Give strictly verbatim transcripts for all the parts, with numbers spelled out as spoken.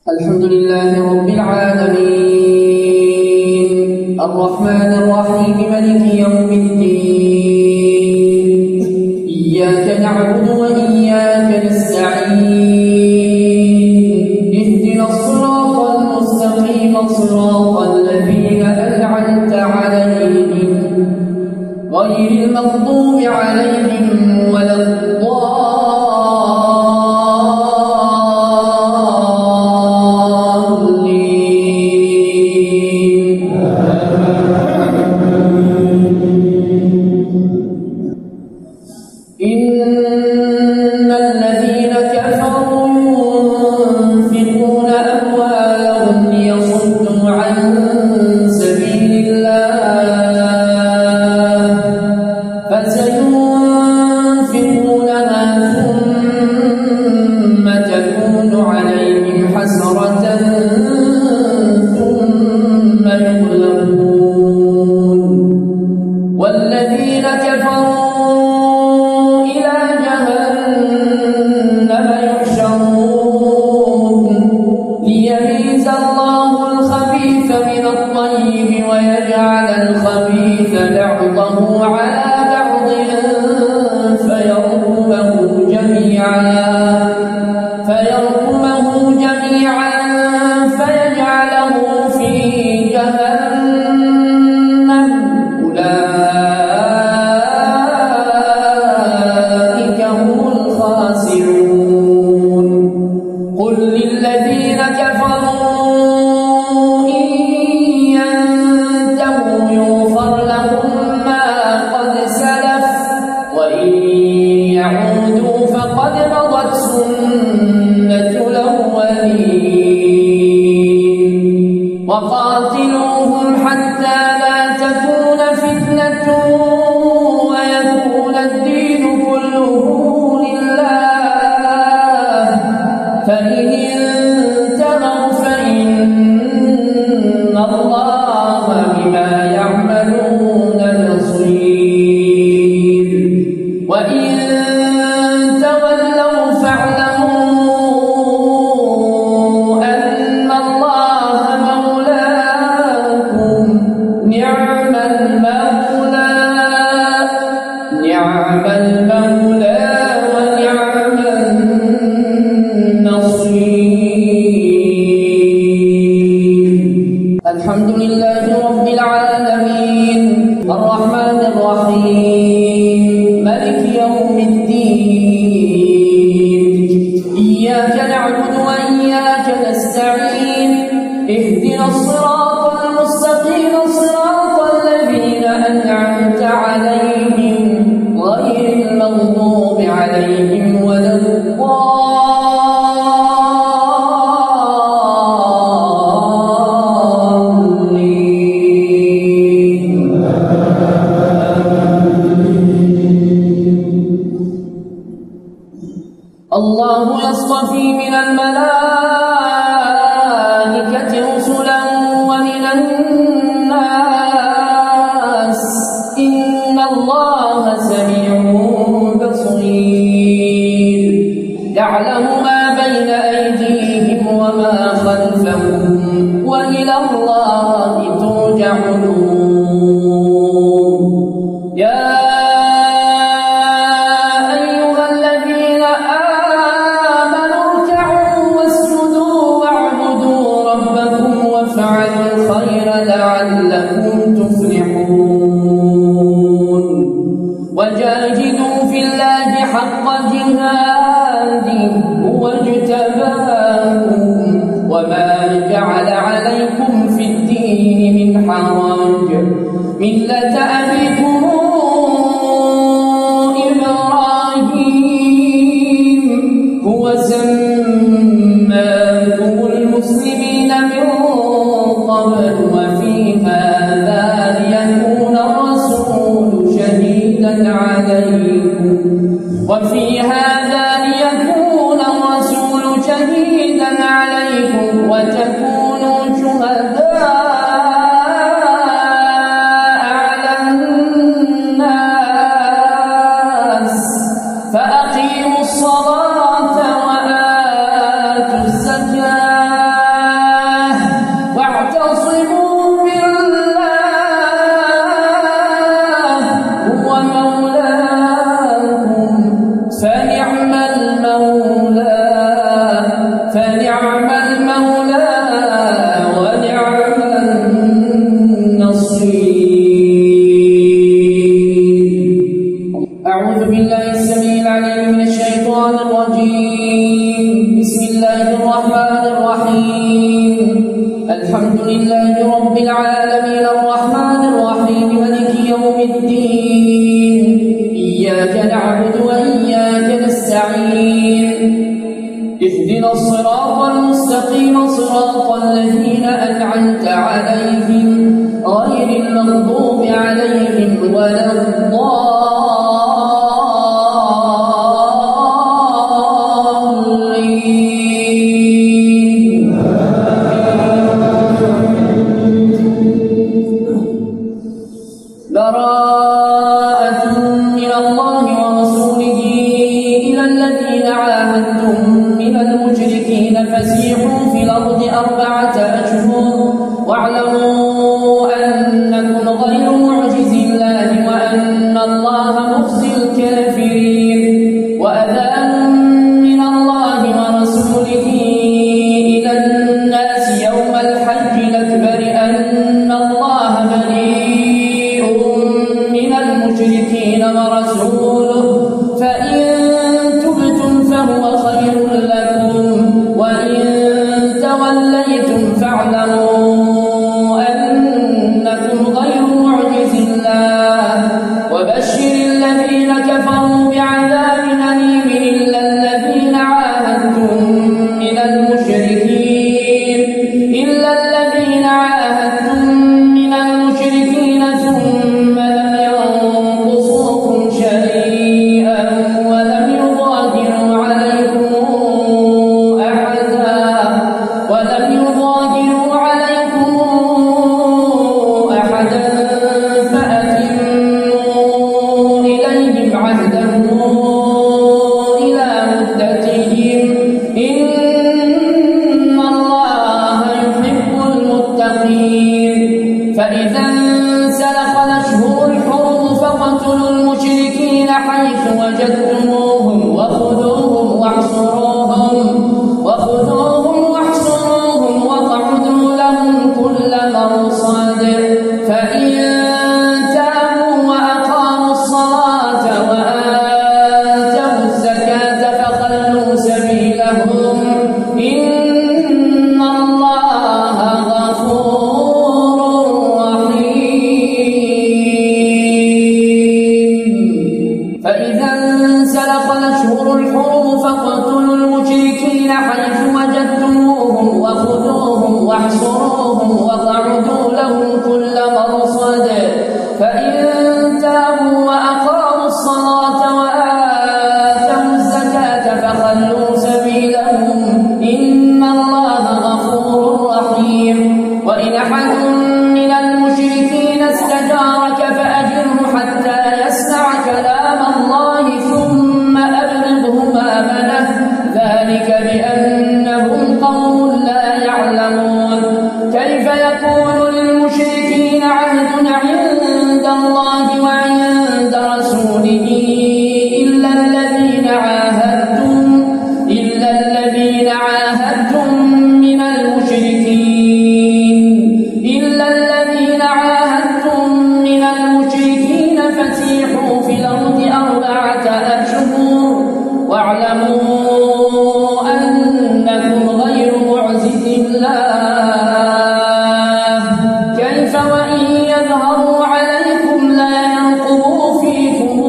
الحمد لله رب العالمين الرحمن الرحيم مالك يوم الدين إياك نعبد وإياك نستعين اهدنا الصراط المستقيم صراط الذين أنعمت عليهم غير المغضوب عليهم ولا الضالين. إن الذين كفروا ينفقون أموالهم ليصدوا عن سبيل الله فسينفقونها ثم تكون عليهم حسرة ثم يغلبون والذين كفروا ليميز الله الخبيث من الطيب ويجعل الخبيث بعضه على بعض فيركمه جميعا فيركمه جميعا فيجعله في جهنم أولئك هم الخاسرون. قل للذين كفروا إن ينتهوا يغفر لهم ما قد سلف وإن يعودوا فقد مضت سنة الأولين وقاتلوهم حتى لا تكون فتنة ويكون الدين كله لله فإن انتهوا فإن الله بما يعملون بصير وإن تولوا فاعلموا أن الله مولاكم نعم المولى نعم المولى ونعم النصير. الحمد لله رب العالمين الرحمن الرحيم مالك يوم الدين إياك نعبد وإياك نستعين اهدنا الصراط المستقيم صراط الذين أنعمت عليهم غير المغضوب عليهم ولا الضالين. الله يصطفي من الملائكة رسلا ومن الناس إن الله سميع بصير يعلم ما بين أيديهم وما خلفهم وإلى الله ترجع الأمور. يا وافعلوا الخير لعلكم تفلحون وجاهدوا في الله حق جهاده هو اجتباكم وما جعل عليكم في الدين من حرج ملة أبيكم إبراهيم هو سماكم المسلمين من قبل وفي هذا ليكون الرسول شهيدا عليكم وفي هذا ليكون الرسول شهيدا عليكم وتكونوا شهداء على الناس فأقيموا الصلاة وآتوا الزكاة فنعم المولى ونعم النصير. أعوذ بالله السميع العليم من الشيطان الرجيم. بسم الله الرحمن الرحيم. الحمد لله رب العالمين الرحمن الرحيم مالك يوم الدين. إياك نعبد وإياك نستعين. اهدنا الصراط المستقيم صراط الذين أنعمت عليهم غير المغضوب عليهم ولا الضالين. براءة من الله ورسوله إلى الذين عاهدتم من المشركين فسيحوا في الأرض أربعة أشهر واعلموا أنكم غير معجز الله وأن الله مخزي الكافرين. وأذان من الله ورسوله إلى الناس يوم الحج الأكبر أن الله بريء من المشركين ورسوله فإن تبتم فهو خير لكم وإن توليتم فاعلموا أنكم غير معجز الله وبشر الذين كفروا بعذاب أليم إلا الذين عاهدتم من المشركين إلا الذين عاهدتم من المشركين ثم لم ينقصوكم شيئا ولم يظاهروا عليكم أحدا ولم يظاهروا عليكم أحدا فأتموا إليهم عهدهم إلى مدتهم إن الله يحب المتقين. فإذا انسلخ الأشهر الحرم فاقتلوا المشركين حيث وجدتموهم وخذوهم واحصروهم وخذوهم واحصروهم واقعدوا لهم كل مرصد. فإن تابوا وأقاموا الصلاة وآتوا الزكاة فخلوا سبيلهم إن الله غفور رحيم. فإذا انسلخ الأشهر الحرم فاقتلوا المشركين حيث وجدتموهم وخذوهم واحصروهم واقعدوا لهم كل مرصد. فإن تابوا وأقاموا الصلاة وآتوا الزكاة فخلوا سبيلهم إن الله غفور رحيم. وإن أحد من المشركين استجارك فأجره حتى يسمع كلام الله ثم أبلغه مأمنه ذلك بأنهم قوم لا يعلمون. كيف يكون للمشركين عهد عند الله وعند رسوله إلا الذين عاهدتم إلا الذين عاهدتم من المشركين إلا الذين عاهدتم من المشركين فسيحوا في الأرض أربعة أشهر واعلموا أنكم غير معجز الله. كيف وإن يظهروا عليكم لا يرقبوا فيكم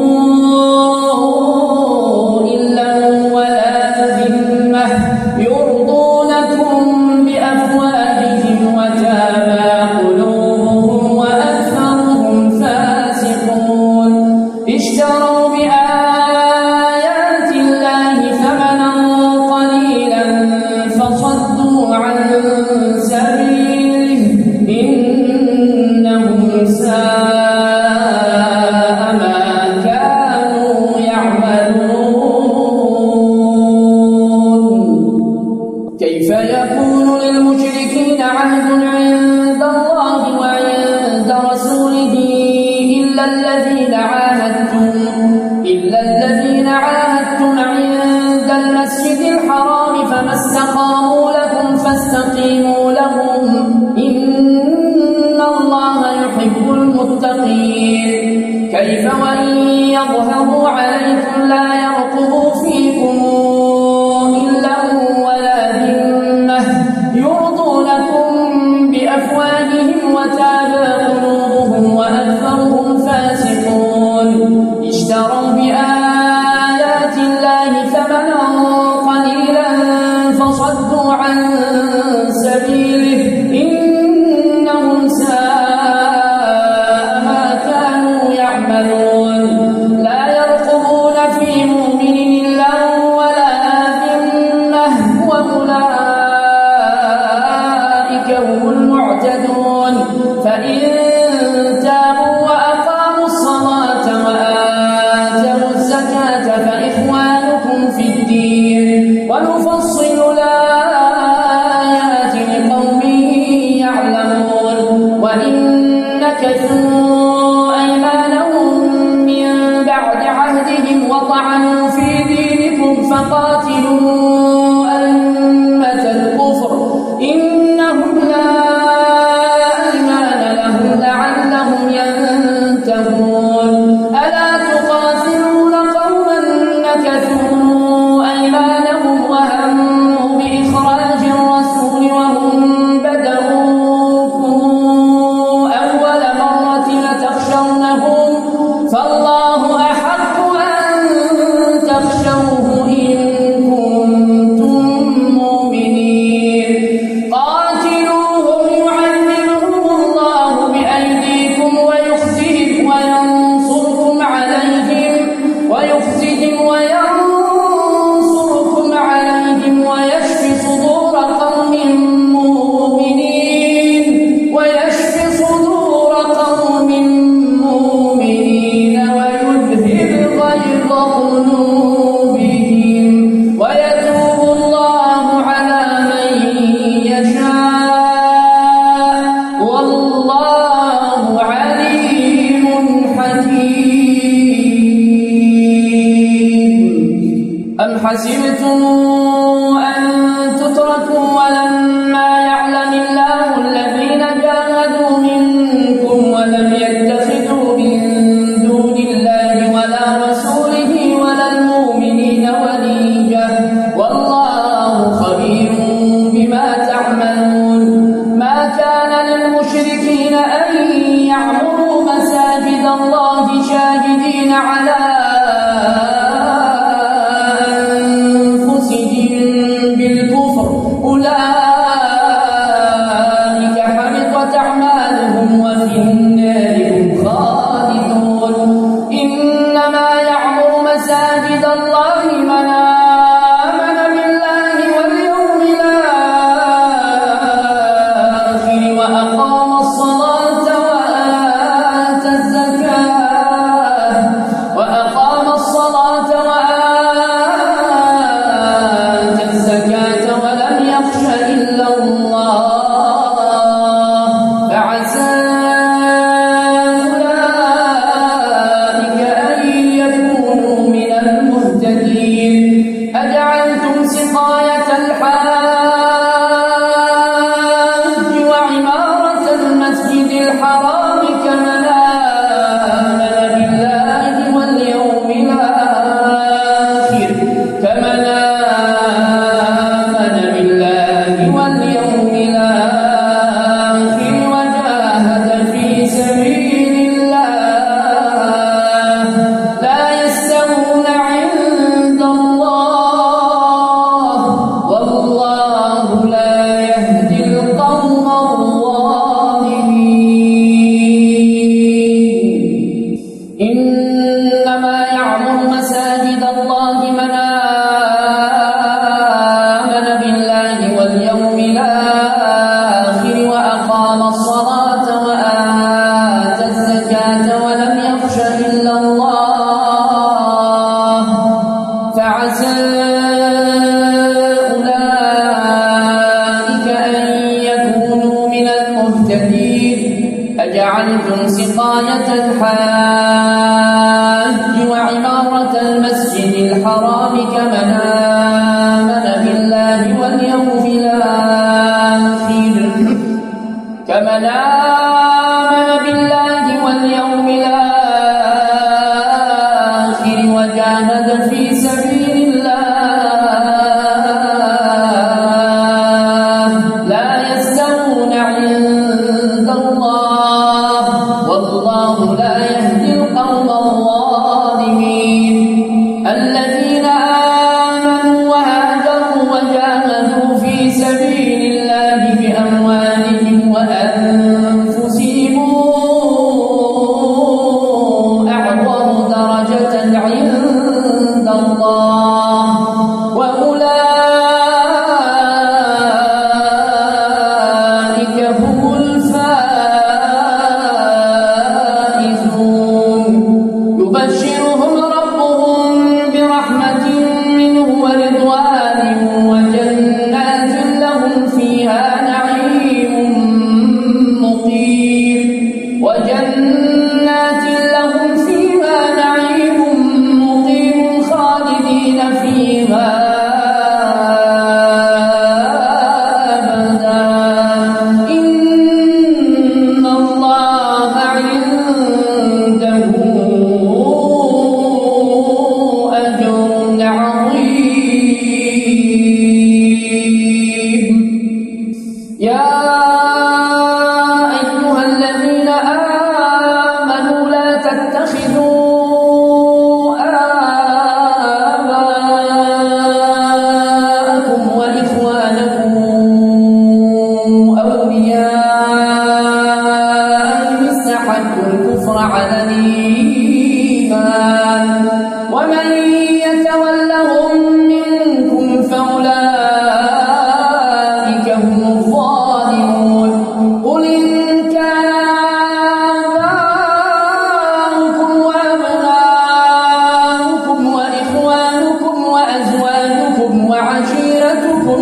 إلا ولا ذمة يرضونكم بأفواههم وتابى قلوبهم وأكثرهم فاسقون. اشتروا بآيات الله ثمنا قليلا فصدوا عن سبيله إنهم ساء ما كانوا يعملون. كيف يكون للمشركين عهد عند الله وعند رسوله إلا الذين عاهدتم إلا الذين عاهدتم عند المسجد الحرام فما استقاموا لكم فاستقيموا لهم إن الله يحب المتقين. كيف وإن يظهروا عليكم لا يرقبوا فيكم إلا ولا ذمة يرضونكم بأفواههم وتابى قلوبهم وأكثرهم فاسقون. اشتروا بآيات الله ثمنا قليلا فصدوا عن سبيله إنهم ساء ما كانوا يعملون. لا يرقبون في مؤمن إلا ولا ذمة وأولئك هم المعتدون. فإن تابوا وأقاموا الصلاة وآتوا الزكاة فإخوانكم في الدين ونفصل الآيات لقوم يعلمون. وإن نكثوا أيمانهم من بعد عهدهم وطعنوا في دينكم فقاتلوا أئمة الكفر إنهم لا أيمان لهم لعلهم ينتهون. ألا تقاتلون قوما نكثوا أيمانهم وهموا بإخراج الرسول وهم بدؤوكم أول مرة لتخشونهم فالله أحق أن تخشوه إن كنتم مؤمنين. قاتلوهم يعذبهم الله بأيديكم ويخزهم وينصركم عليهم ويخزهم وينصركم عليهم ويشف صدور قوم مؤمنين ويشف صدور قوم مؤمنين ويذهب غيظ قلوبهم ويتوب الله على من يشاء والله عليم حكيم. أم حسبتم أن تتركوا ولما يعلم الله الذين جاهدوا منكم ولم يتخذوا من دون الله ولا رسوله ولا المؤمنين وليا والله خبير بما تعملون. ما كان للمشركين أن يعمروا مساجد الله شاهدين على أنفسهم بالكفر أولئك حبطت أعمالهم وفي النار هم خالدون. إنما يعمر مساجد الله من آمن بالله واليوم الآخر وأقام الصلاة وآتى الزكاة وأقام الصلاة وآتى الزكاة ولم يخش إلا الله فعسى أولئك أن يكونوا من المهتدين. أجعلتم سقاية الحاج وعمارة المسجد الحرام كمن آمن بالله واليوم الآخر كمن آمن بالله واليوم الآخر وجاهد في سبيل الله لا يستوون عند الله والله لا يهدي القوم الظالمين. إنما يعمر مساجد الله من آمن بالله واليوم الآخر وأقام الصلاة وآتى الزكاة ولم يخش إلا الله فعسى أولئك أن يكونوا من المهتدين. أجعلتم سقاية الحاج وعمارة المسجد الحرام كمن آمن بالله بالله واليوم الآخر كمن آمن بالله واليوم الآخر وجاهد في سبيل الله لا يستوون عند الله والله لا يهدي القوم الظالمين. الذين آمنوا وهاجروا وجاهدوا في سبيل الله بأموالهم وأنفسهم أعظم درجة عند الله وأولئك هم الفائزون. يبشرهم ربهم برحمة منه ورضوان وجنات لهم فيها نعيم مقيم وجنات لهم فيها نعيم مقيم خالدين فيها أبدا إن الله عنده أجر عظيم. يا أيها الذين آمنوا لا تتخذوا آباءكم وإخوانكم أولياء إن استحبوا الكفر على الإيمان ومن يتولهم منكم فأولئك هم الظالمون. قل إن كان آباؤكم وأبناؤكم وإخوانكم وأزواجكم وعشيرتكم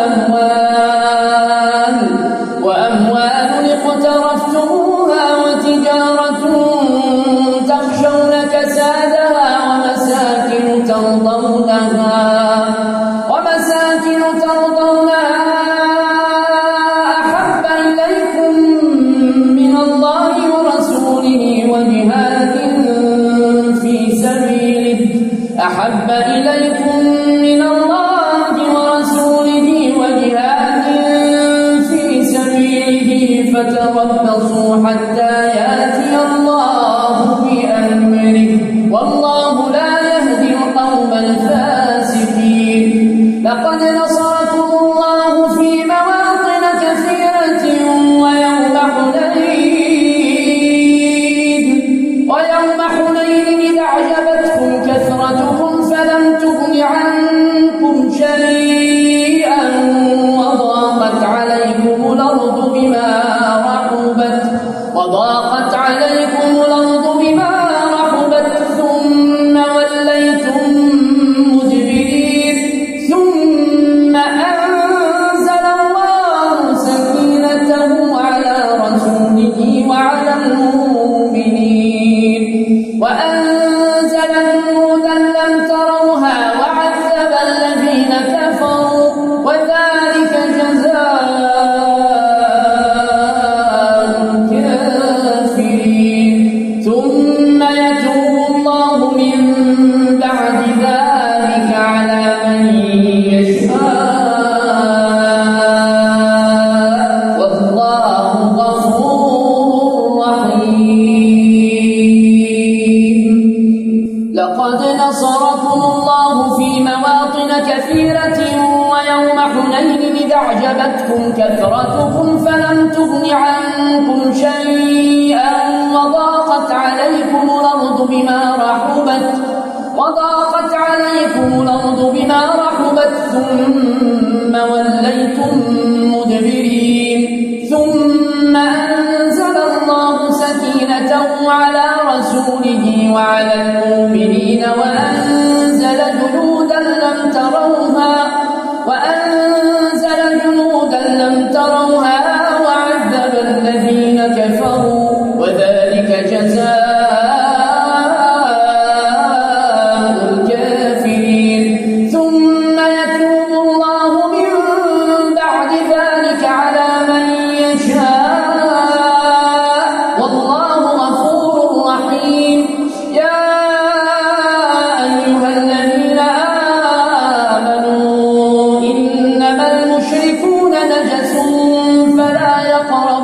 وأموال وأموال اقترفتموها وتجارة تخشون كسادها ومساكن ترضونها ومساكن ترضونها أحب إليكم من الله ورسوله وجهاد في سبيله أحب إليكم من الله ورسوله وجهاد في سبيله فتربصوا حتى يأتي الله بأمره والله لا يهدي القوم الفاسقين. لقد نصركم الله في مواطن كثيرة ويوم حنين ويوم حنين إذ أعجبتكم كثرتكم فلم تغن عنكم شيئا وضاقت عليكم الأرض بما رحبت وضاقت عليكم الأرض بما رحبت ثم وليتم مدبرين ثم أنزل الله سكينته على رسوله وعلى المؤمنين وأنزل جنودا لم تروها وعذب الذين كفروا وذلك جزاء الكافرين. ثم يتوب الله من بعد ذلك على من يشاء والله غفور رحيم. لقد نصركم الله في مواطن كثيرة ويوم حنين إذ أعجبتكم كثرتكم فلم تغن عنكم شيئا وضاقت عليكم الأرض بما رحبت وضاقت عليكم الأرض بما رحبت ثم وليتم مدبرين ثم أنزل الله سكينته على رسوله وعلى المؤمنين وأنزل جنودا لم تروها وأنزل جنودا لم تروها وعذب الذين كفروا وذلك جزاء الكافرين. ثم يتوب الله من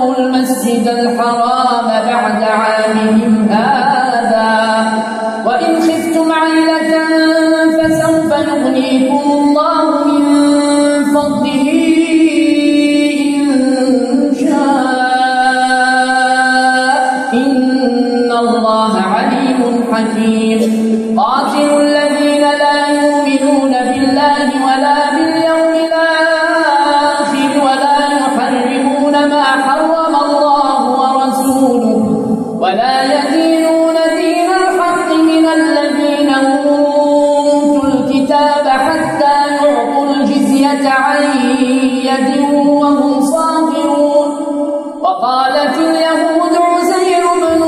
ادخلوا المسجد الحرام بعد عامهم هذا وإن خفتم عيلة فسوف يغنيكم الله من فضله إن شاء إن الله عليم حكيم قاتلوا الذين لا يؤمنون بالله ولا باليوم الآخر ولا يحرمون ما حرم الله ورسوله ولا يدينون دين الحق من الذين أوتوا الكتاب حتى يعطوا الجزية عن يد وهم صاغرون وقالت اليهود عزير بن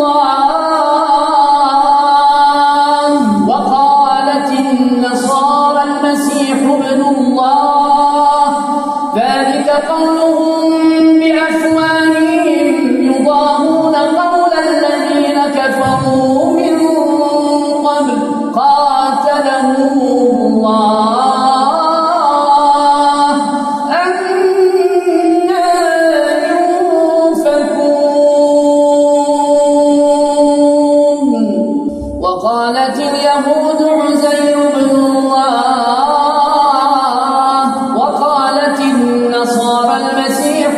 الله وقالت النصارى المسيح ابن الله ذلك قولهم بأفواههم يضاهون قول الذين كفروا من قبل قاتلهم الله أنى يؤفكون وقالت اليهود عزير بن الله وقالت النصارى المسيح